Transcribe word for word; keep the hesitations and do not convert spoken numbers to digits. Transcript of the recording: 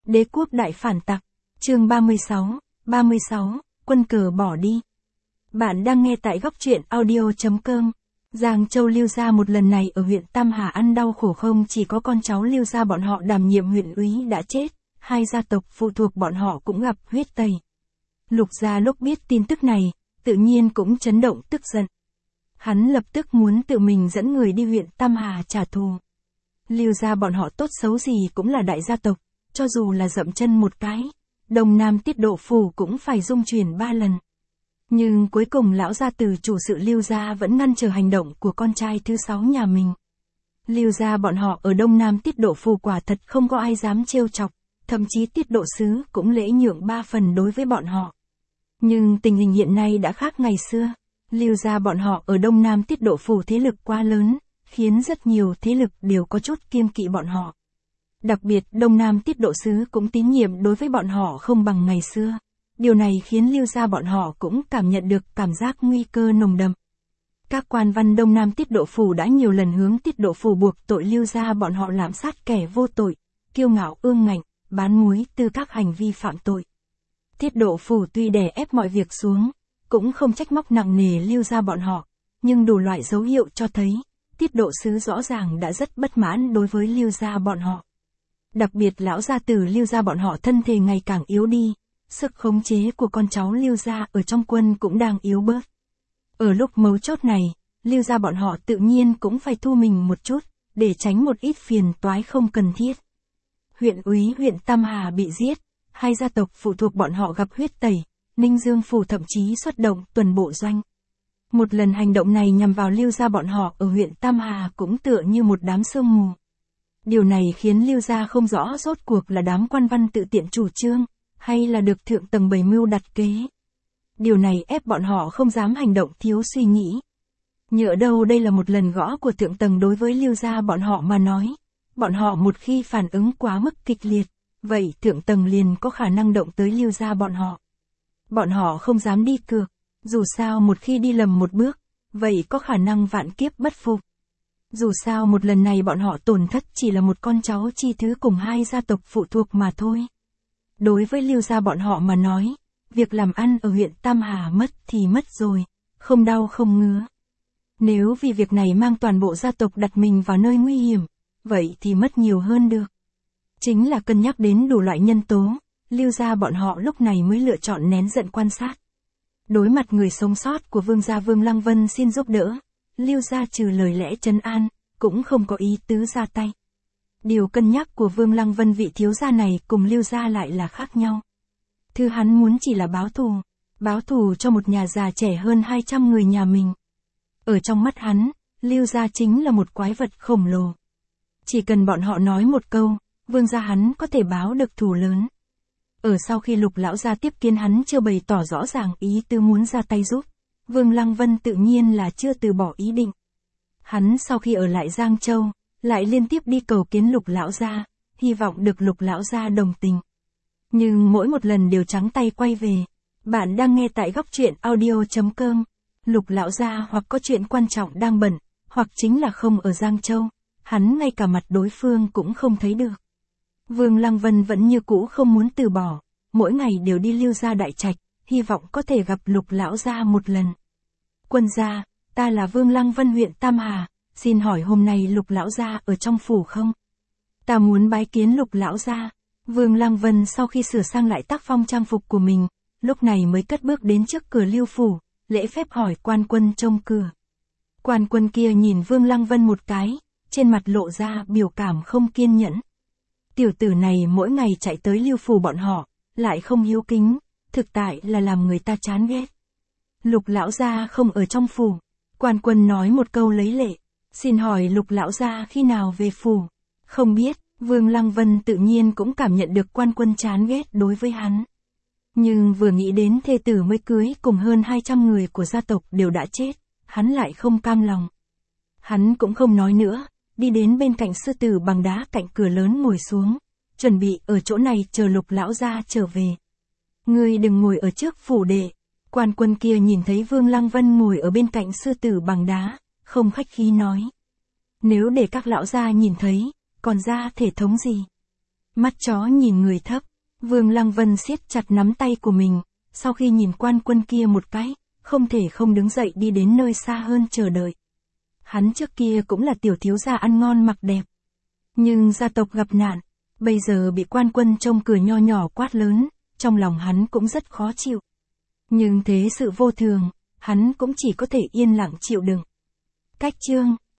Đế quốc đại phản tặc. Chương ba mươi sáu, ba mươi sáu, quân cờ bỏ đi. Bạn đang nghe tại góc truyện audio chấm com. Giang Châu Lưu gia một lần này ở huyện Tam Hà ăn đau khổ, không chỉ có con cháu Lưu gia bọn họ đảm nhiệm huyện úy đã chết, hai gia tộc phụ thuộc bọn họ cũng gặp huyết tẩy. Lục gia lúc biết tin tức này, tự nhiên cũng chấn động tức giận. Hắn lập tức muốn tự mình dẫn người đi huyện Tam Hà trả thù. Lưu gia bọn họ tốt xấu gì cũng là đại gia tộc, cho dù là dậm chân một cái, Đông Nam Tiết Độ Phủ cũng phải rung chuyển ba lần. Nhưng cuối cùng lão gia tử chủ sự Lưu gia vẫn ngăn trở hành động của con trai thứ sáu nhà mình. Lưu gia bọn họ ở Đông Nam Tiết Độ Phủ quả thật không có ai dám trêu chọc, thậm chí Tiết Độ sứ cũng lễ nhượng ba phần đối với bọn họ. Nhưng tình hình hiện nay đã khác ngày xưa. Lưu gia bọn họ ở Đông Nam Tiết Độ Phủ thế lực quá lớn, khiến rất nhiều thế lực đều có chút kiêng kỵ bọn họ. Đặc biệt Đông Nam Tiết Độ sứ cũng tín nhiệm đối với bọn họ không bằng ngày xưa. Điều này khiến Lưu gia bọn họ cũng cảm nhận được cảm giác nguy cơ nồng đậm. Các quan văn Đông Nam Tiết Độ Phủ đã nhiều lần hướng Tiết Độ Phủ buộc tội Lưu gia bọn họ lạm sát kẻ vô tội, kiêu ngạo ương ngạnh, bán muối từ các hành vi phạm tội. Tiết Độ Phủ tuy đè ép mọi việc xuống, cũng không trách móc nặng nề Lưu gia bọn họ, nhưng đủ loại dấu hiệu cho thấy, Tiết Độ sứ rõ ràng đã rất bất mãn đối với Lưu gia bọn họ. Đặc biệt lão gia tử Lưu gia bọn họ thân thể ngày càng yếu đi, sức khống chế của con cháu Lưu gia ở trong quân cũng đang yếu bớt. Ở lúc mấu chốt này, Lưu gia bọn họ tự nhiên cũng phải thu mình một chút, để tránh một ít phiền toái không cần thiết. Huyện úy huyện Tam Hà bị giết, hai gia tộc phụ thuộc bọn họ gặp huyết tẩy, Ninh Dương Phủ thậm chí xuất động tuần bộ doanh. Một lần hành động này nhằm vào Lưu gia bọn họ ở huyện Tam Hà cũng tựa như một đám sương mù. Điều này khiến Lưu gia không rõ rốt cuộc là đám quan văn tự tiện chủ trương, hay là được thượng tầng bày mưu đặt kế. Điều này ép bọn họ không dám hành động thiếu suy nghĩ. Nhỡ đâu đây là một lần gõ của thượng tầng đối với Lưu gia bọn họ mà nói. Bọn họ một khi phản ứng quá mức kịch liệt, vậy thượng tầng liền có khả năng động tới Lưu gia bọn họ. Bọn họ không dám đi cược, dù sao một khi đi lầm một bước, vậy có khả năng vạn kiếp bất phục. Dù sao một lần này bọn họ tổn thất chỉ là một con cháu chi thứ cùng hai gia tộc phụ thuộc mà thôi. Đối với Lưu gia bọn họ mà nói, việc làm ăn ở huyện Tam Hà mất thì mất rồi, không đau không ngứa. Nếu vì việc này mang toàn bộ gia tộc đặt mình vào nơi nguy hiểm, vậy thì mất nhiều hơn được. Chính là cân nhắc đến đủ loại nhân tố, Lưu gia bọn họ lúc này mới lựa chọn nén giận quan sát. Đối mặt người sống sót của Vương gia Vương Lăng Vân xin giúp đỡ, Lưu gia trừ lời lẽ trấn an, cũng không có ý tứ ra tay. Điều cân nhắc của Vương Lăng Vân vị thiếu gia này cùng Lưu gia lại là khác nhau. Thứ hắn muốn chỉ là báo thù, báo thù cho một nhà già trẻ hơn hai trăm người nhà mình. Ở trong mắt hắn, Lưu gia chính là một quái vật khổng lồ. Chỉ cần bọn họ nói một câu, Vương gia hắn có thể báo được thù lớn. Ở sau khi Lục lão gia tiếp kiến hắn chưa bày tỏ rõ ràng ý tư muốn ra tay giúp, Vương Lăng Vân tự nhiên là chưa từ bỏ ý định. Hắn sau khi ở lại Giang Châu, lại liên tiếp đi cầu kiến Lục lão gia, hy vọng được Lục lão gia đồng tình. Nhưng mỗi một lần đều trắng tay quay về. Bạn đang nghe tại góc truyện audio chấm com. Lục lão gia hoặc có chuyện quan trọng đang bận, hoặc chính là không ở Giang Châu, hắn ngay cả mặt đối phương cũng không thấy được. Vương Lăng Vân vẫn như cũ không muốn từ bỏ, mỗi ngày đều đi Lưu gia đại trạch, hy vọng có thể gặp Lục lão gia một lần. Quân gia, ta là Vương Lăng Vân huyện Tam Hà, xin hỏi hôm nay Lục lão gia ở trong phủ không? Ta muốn bái kiến Lục lão gia. Vương Lăng Vân sau khi sửa sang lại tác phong trang phục của mình, lúc này mới cất bước đến trước cửa Lưu phủ, lễ phép hỏi quan quân trông cửa. Quan quân kia nhìn Vương Lăng Vân một cái, trên mặt lộ ra biểu cảm không kiên nhẫn. Tiểu tử này mỗi ngày chạy tới Lưu phủ bọn họ, lại không hiếu kính, thực tại là làm người ta chán ghét. Lục lão gia không ở trong phủ. Quan quân nói một câu lấy lệ, xin hỏi Lục lão gia khi nào về phủ? Không biết. Vương Lăng Vân tự nhiên cũng cảm nhận được quan quân chán ghét đối với hắn. Nhưng vừa nghĩ đến thê tử mới cưới cùng hơn hai trăm người của gia tộc đều đã chết, hắn lại không cam lòng. Hắn cũng không nói nữa, đi đến bên cạnh sư tử bằng đá cạnh cửa lớn ngồi xuống, chuẩn bị ở chỗ này chờ Lục lão gia trở về. Ngươi đừng ngồi ở trước phủ đệ. Quan quân kia nhìn thấy Vương Lăng Vân ngồi ở bên cạnh sư tử bằng đá, không khách khí nói. Nếu để các lão gia nhìn thấy, còn ra thể thống gì? Mắt chó nhìn người thấp, Vương Lăng Vân siết chặt nắm tay của mình, sau khi nhìn quan quân kia một cái, không thể không đứng dậy đi đến nơi xa hơn chờ đợi. Hắn trước kia cũng là tiểu thiếu gia ăn ngon mặc đẹp. Nhưng gia tộc gặp nạn, bây giờ bị quan quân trông cửa nho nhỏ quát lớn, trong lòng hắn cũng rất khó chịu. Nhưng thế sự vô thường, hắn cũng chỉ có thể yên lặng chịu đựng. Cách chương